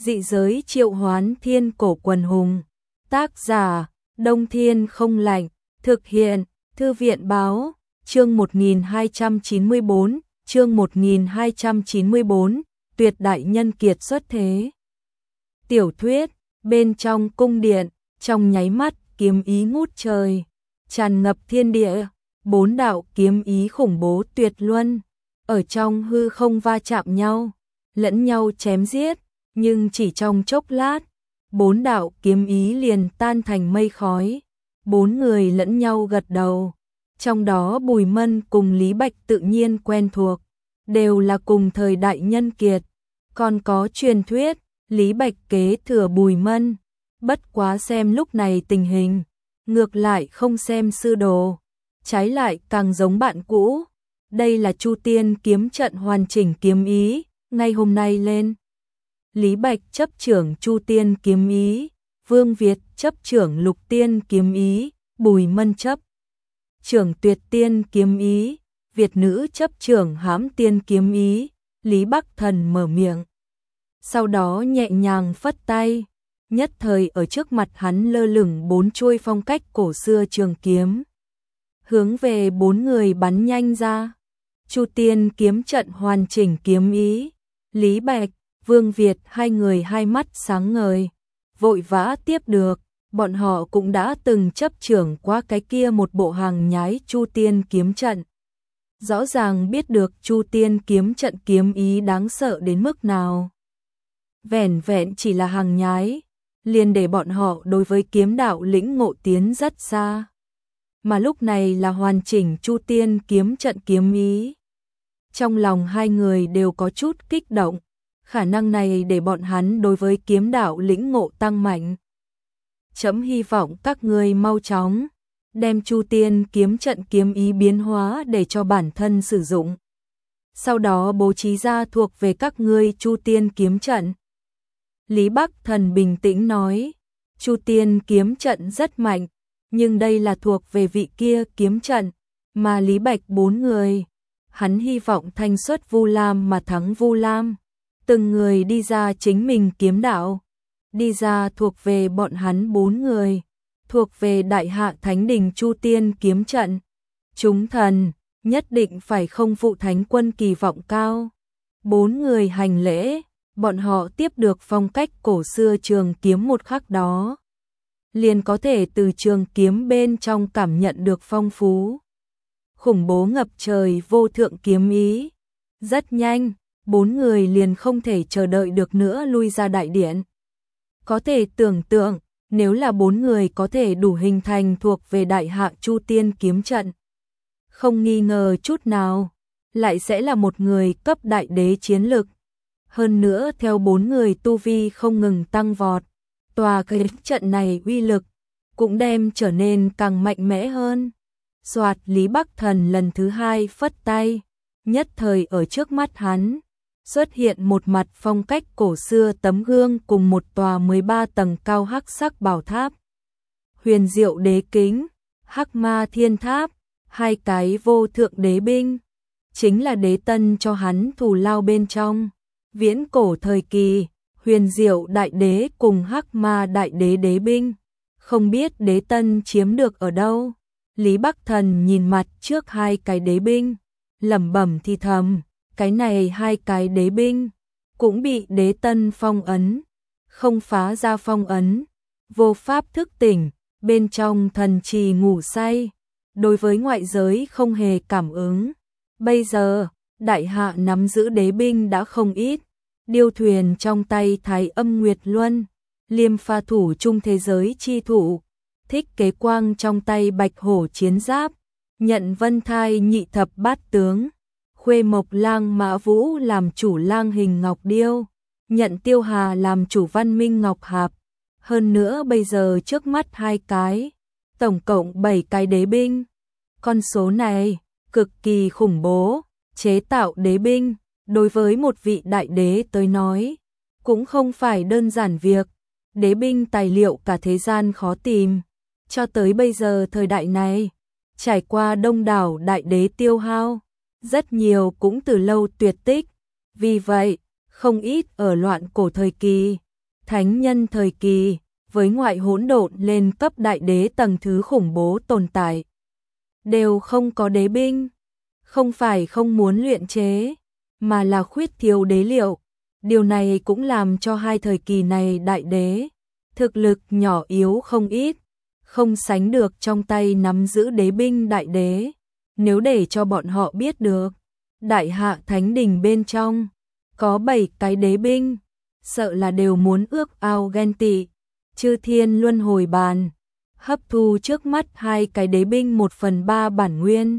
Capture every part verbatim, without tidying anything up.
Dị giới triệu hoán thiên cổ quần hùng. Tác giả, Đông Thiên không lạnh. Thực hiện, Thư viện báo. Chương một nghìn hai trăm chín mươi bốn, chương một nghìn hai trăm chín mươi bốn, tuyệt đại nhân kiệt xuất thế. Tiểu thuyết, bên trong cung điện, trong nháy mắt, kiếm ý ngút trời, tràn ngập thiên địa, bốn đạo kiếm ý khủng bố tuyệt luân, ở trong hư không va chạm nhau, lẫn nhau chém giết, nhưng chỉ trong chốc lát, bốn đạo kiếm ý liền tan thành mây khói, bốn người lẫn nhau gật đầu. Trong đó Bùi Mân cùng Lý Bạch tự nhiên quen thuộc, đều là cùng thời đại nhân kiệt, còn có truyền thuyết, Lý Bạch kế thừa Bùi Mân, bất quá xem lúc này tình hình, ngược lại không xem sư đồ, trái lại càng giống bạn cũ. Đây là Chu Tiên kiếm trận hoàn chỉnh kiếm ý, ngay hôm nay lên. Lý Bạch chấp trưởng Chu Tiên kiếm ý, Vương Việt chấp trưởng Lục Tiên kiếm ý, Bùi Mân chấp trưởng Tuyệt Tiên kiếm ý, Việt nữ chấp trưởng Hãm Tiên kiếm ý. Lý Bắc Thần mở miệng, sau đó nhẹ nhàng phất tay, nhất thời ở trước mặt hắn lơ lửng bốn chuôi phong cách cổ xưa trường kiếm, hướng về bốn người bắn nhanh ra. Chu Tiên kiếm trận hoàn chỉnh kiếm ý, Lý Bạch, Vương Việt hai người hai mắt sáng ngời, vội vã tiếp được. Bọn họ cũng đã từng chấp trưởng qua cái kia một bộ hàng nhái Chu Tiên kiếm trận. Rõ ràng biết được Chu Tiên kiếm trận kiếm ý đáng sợ đến mức nào. Vẻn vẹn chỉ là hàng nhái, liền để bọn họ đối với kiếm đạo lĩnh ngộ tiến rất xa. Mà lúc này là hoàn chỉnh Chu Tiên kiếm trận kiếm ý. Trong lòng hai người đều có chút kích động, khả năng này để bọn hắn đối với kiếm đạo lĩnh ngộ tăng mạnh. Chấm hy vọng các ngươi mau chóng đem Chu Tiên kiếm trận kiếm ý biến hóa để cho bản thân sử dụng. Sau đó bố trí ra thuộc về các ngươi Chu Tiên kiếm trận. Lý Bắc Thần bình tĩnh nói, Chu Tiên kiếm trận rất mạnh, nhưng đây là thuộc về vị kia kiếm trận, mà Lý Bạch bốn người, hắn hy vọng thanh xuất Vu Lam mà thắng Vu Lam, từng người đi ra chính mình kiếm đạo. Đi ra thuộc về bọn hắn bốn người, thuộc về Đại Hạ Thánh Đình Chu Tiên kiếm trận. Chúng thần nhất định phải không phụ thánh quân kỳ vọng cao. Bốn người hành lễ, bọn họ tiếp được phong cách cổ xưa trường kiếm một khắc đó, liền có thể từ trường kiếm bên trong cảm nhận được phong phú, khủng bố ngập trời vô thượng kiếm ý. Rất nhanh, bốn người liền không thể chờ đợi được nữa lui ra đại điện. Có thể tưởng tượng, nếu là bốn người có thể đủ hình thành thuộc về Đại Hạ Chu Tiên kiếm trận, không nghi ngờ chút nào, lại sẽ là một người cấp đại đế chiến lực. Hơn nữa theo bốn người tu vi không ngừng tăng vọt, tòa cái trận này uy lực cũng đem trở nên càng mạnh mẽ hơn. Soạt, Lý Bắc Thần lần thứ hai phất tay, nhất thời ở trước mắt hắn xuất hiện một mặt phong cách cổ xưa tấm gương cùng một tòa mười ba tầng cao hắc sắc bảo tháp. Huyền Diệu Đế Kính, Hắc Ma Thiên Tháp, hai cái vô thượng đế binh, chính là đế tân cho hắn thù lao bên trong. Viễn cổ thời kỳ, Huyền Diệu Đại Đế cùng Hắc Ma Đại Đế đế binh, không biết đế tân chiếm được ở đâu. Lý Bắc Thần nhìn mặt trước hai cái đế binh, lẩm bẩm thì thầm. Cái này hai cái đế binh cũng bị đế tân phong ấn, không phá ra phong ấn, vô pháp thức tỉnh, bên trong thần trì ngủ say, đối với ngoại giới không hề cảm ứng. Bây giờ, Đại Hạ nắm giữ đế binh đã không ít, điêu thuyền trong tay Thái Âm Nguyệt Luân, Liêm Pha thủ trung thế giới chi thủ, Thích Kế Quang trong tay Bạch Hổ chiến giáp, Nhận Vân Thai nhị thập bát tướng, Khuê Mộc Lang Mã Vũ làm chủ lang hình ngọc điêu, Nhận Tiêu Hà làm chủ văn minh ngọc hạp. Hơn nữa bây giờ trước mắt hai cái, tổng cộng bảy cái đế binh. Con số này cực kỳ khủng bố, chế tạo đế binh đối với một vị đại đế tới nói cũng không phải đơn giản việc. Đế binh tài liệu cả thế gian khó tìm, cho tới bây giờ thời đại này, trải qua đông đảo đại đế tiêu hao, rất nhiều cũng từ lâu tuyệt tích. Vì vậy, không ít ở loạn cổ thời kỳ, thánh nhân thời kỳ, với ngoại hỗn độn lên cấp đại đế tầng thứ khủng bố tồn tại, đều không có đế binh, không phải không muốn luyện chế, mà là khuyết thiếu đế liệu. Điều này cũng làm cho hai thời kỳ này đại đế, thực lực nhỏ yếu không ít, không sánh được trong tay nắm giữ đế binh đại đế. Nếu để cho bọn họ biết được, đại hạ thánh đình bên trong, có bảy cái đế binh, sợ là đều muốn ước ao ghen tị. Chư thiên luân hồi bàn, hấp thu trước mắt hai cái đế binh một phần ba bản nguyên.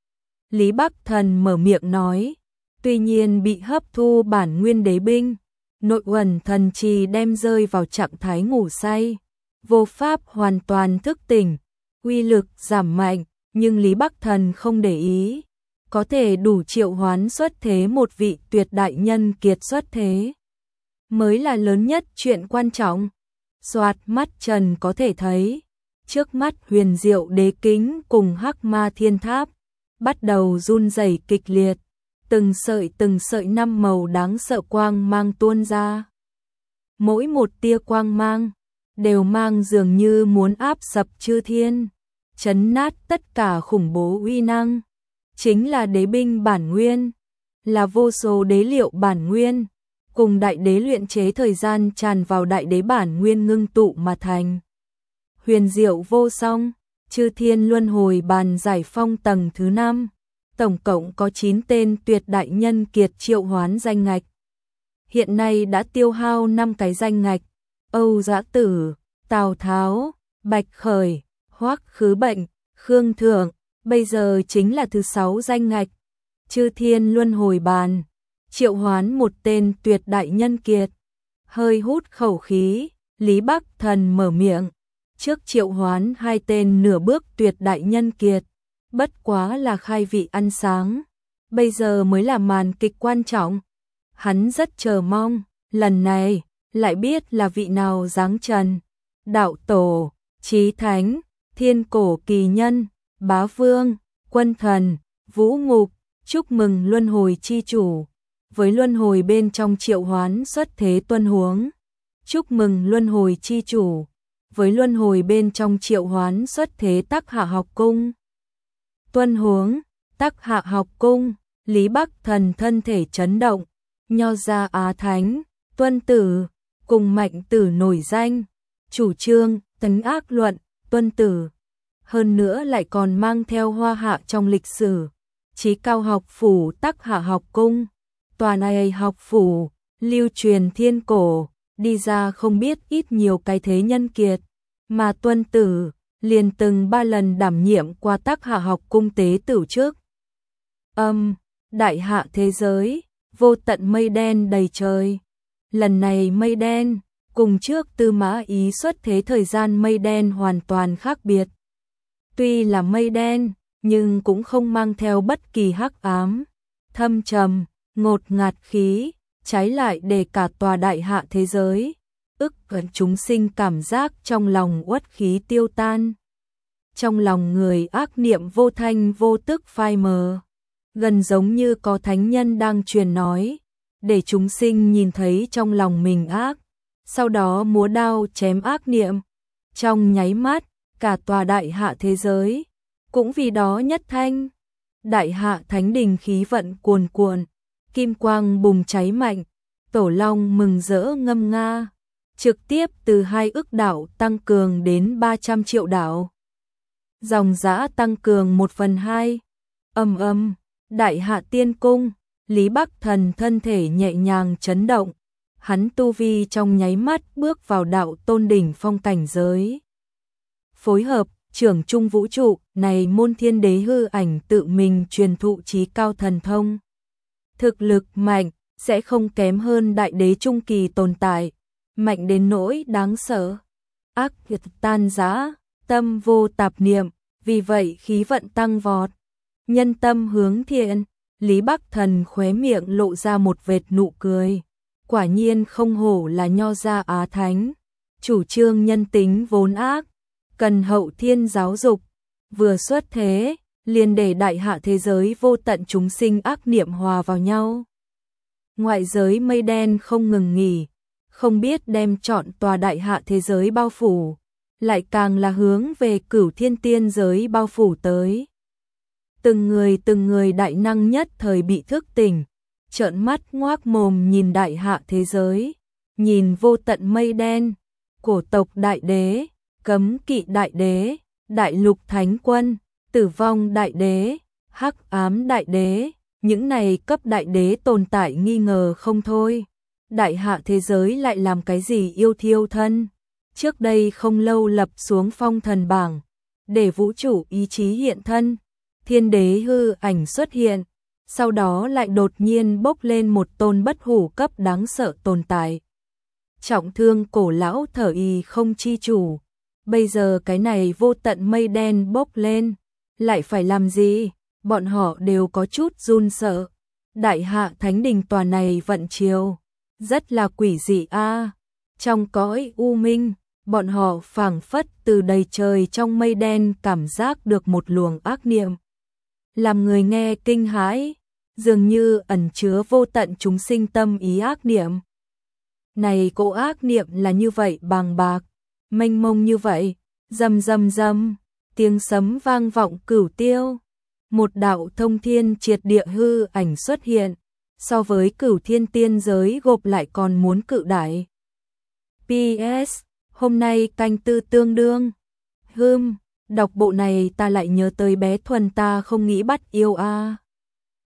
Lý Bắc Thần mở miệng nói, tuy nhiên bị hấp thu bản nguyên đế binh, nội uẩn thần trì đem rơi vào trạng thái ngủ say, vô pháp hoàn toàn thức tỉnh, uy lực giảm mạnh, nhưng Lý Bắc Thần không để ý, có thể đủ triệu hoán xuất thế một vị tuyệt đại nhân kiệt xuất thế, mới là lớn nhất chuyện quan trọng. Soạt mắt Trần có thể thấy, trước mắt huyền diệu đế kính cùng hắc ma thiên tháp, bắt đầu run rẩy kịch liệt, từng sợi từng sợi năm màu đáng sợ quang mang tuôn ra. Mỗi một tia quang mang, đều mang dường như muốn áp sập chư thiên, chấn nát tất cả khủng bố uy năng. Chính là đế binh bản nguyên, là vô số đế liệu bản nguyên, cùng đại đế luyện chế thời gian tràn vào đại đế bản nguyên ngưng tụ mà thành. Huyền diệu vô song, chư thiên luân hồi bàn giải phong tầng thứ năm, tổng cộng có chín tên tuyệt đại nhân kiệt triệu hoán danh ngạch. Hiện nay đã tiêu hao năm cái danh ngạch, Âu Dã Tử, Tào Tháo, Bạch Khởi, Hoắc Khứ Bệnh, Khương Thượng, bây giờ chính là thứ sáu danh ngạch. Chư thiên luân hồi bàn, triệu hoán một tên tuyệt đại nhân kiệt. Hơi hút khẩu khí, Lý Bắc Thần mở miệng, trước triệu hoán hai tên nửa bước tuyệt đại nhân kiệt, bất quá là khai vị ăn sáng, bây giờ mới là màn kịch quan trọng. Hắn rất chờ mong, lần này, lại biết là vị nào giáng trần. Đạo tổ, Chí Thánh, Thiên Cổ Kỳ Nhân, Bá Vương, Quân Thần, Vũ Ngục, chúc mừng luân hồi chi chủ. Với luân hồi bên trong triệu hoán xuất thế tuân huống. Chúc mừng luân hồi chi chủ. Với luân hồi bên trong triệu hoán xuất thế Tắc Hạ học cung. Tuân huống, Tắc Hạ học cung, Lý Bắc Thần thân thể chấn động, Nho gia Á Thánh, Tuân Tử, cùng Mạnh Tử nổi danh, chủ trương, tấn ác luận, Tuân Tử. Hơn nữa lại còn mang theo hoa hạ trong lịch sử, Chí Cao học phủ Tắc Hạ học cung, tòa này học phủ, lưu truyền thiên cổ, đi ra không biết ít nhiều cái thế nhân kiệt, mà Tuân Tử liền từng ba lần đảm nhiệm qua Tắc Hạ học cung tế tửu trước. Âm, đại hạ thế giới, vô tận mây đen đầy trời. Lần này mây đen, cùng trước Tư Mã Ý xuất thế thời gian mây đen hoàn toàn khác biệt. Tuy là mây đen, nhưng cũng không mang theo bất kỳ hắc ám, thâm trầm, ngột ngạt khí, trái lại để cả tòa đại hạ thế giới, ức gần chúng sinh cảm giác trong lòng uất khí tiêu tan. Trong lòng người ác niệm vô thanh vô tức phai mờ, gần giống như có thánh nhân đang truyền nói, để chúng sinh nhìn thấy trong lòng mình ác, sau đó múa đao chém ác niệm. Trong nháy mắt, cả tòa đại hạ thế giới, cũng vì đó nhất thanh. Đại hạ thánh đình khí vận cuồn cuộn, kim quang bùng cháy mạnh, tổ long mừng rỡ ngâm nga, trực tiếp từ hai ức đảo tăng cường đến ba trăm triệu đảo. Dòng dã tăng cường một phần hai. Âm âm, đại hạ tiên cung, Lý Bắc Thần thân thể nhẹ nhàng chấn động, hắn tu vi trong nháy mắt bước vào đạo tôn đỉnh phong cảnh giới. Phối hợp, trưởng trung vũ trụ, này môn thiên đế hư ảnh tự mình truyền thụ trí cao thần thông. Thực lực mạnh, sẽ không kém hơn đại đế trung kỳ tồn tại, mạnh đến nỗi đáng sợ. Ác nghiệt tan rã, tâm vô tạp niệm, vì vậy khí vận tăng vọt. Nhân tâm hướng thiện, Lý Bắc Thần khóe miệng lộ ra một vệt nụ cười. Quả nhiên không hổ là Nho gia Á Thánh, chủ trương nhân tính vốn ác, cần hậu thiên giáo dục, vừa xuất thế, liền để đại hạ thế giới vô tận chúng sinh ác niệm hòa vào nhau. Ngoại giới mây đen không ngừng nghỉ, không biết đem trọn tòa đại hạ thế giới bao phủ, lại càng là hướng về cửu thiên tiên giới bao phủ tới. Từng người từng người đại năng nhất thời bị thức tỉnh, trợn mắt ngoác mồm nhìn đại hạ thế giới, nhìn vô tận mây đen, cổ tộc đại đế, cấm kỵ đại đế, đại lục thánh quân, tử vong đại đế, hắc ám đại đế, những này cấp đại đế tồn tại nghi ngờ không thôi. Đại hạ thế giới lại làm cái gì yêu thiêu thân? Trước đây không lâu lập xuống phong thần bảng, để vũ trụ ý chí hiện thân, thiên đế hư ảnh xuất hiện, sau đó lại đột nhiên bốc lên một tôn bất hủ cấp đáng sợ tồn tại. Trọng thương cổ lão thở ì không chi chủ, bây giờ cái này vô tận mây đen bốc lên, lại phải làm gì? Bọn họ đều có chút run sợ. Đại hạ thánh đình tòa này vận chiều, rất là quỷ dị a. Trong cõi u minh, bọn họ phảng phất từ đầy trời trong mây đen cảm giác được một luồng ác niệm, làm người nghe kinh hãi, dường như ẩn chứa vô tận chúng sinh tâm ý ác niệm. Này cỗ ác niệm là như vậy bàng bạc, mênh mông như vậy, rầm rầm rầm, tiếng sấm vang vọng cửu tiêu. Một đạo thông thiên triệt địa hư ảnh xuất hiện, so với cửu thiên tiên giới gộp lại còn muốn cự đại. pê ét, hôm nay canh tư tương đương. Hừm, đọc bộ này ta lại nhớ tới bé Thuần ta không nghĩ bắt yêu a.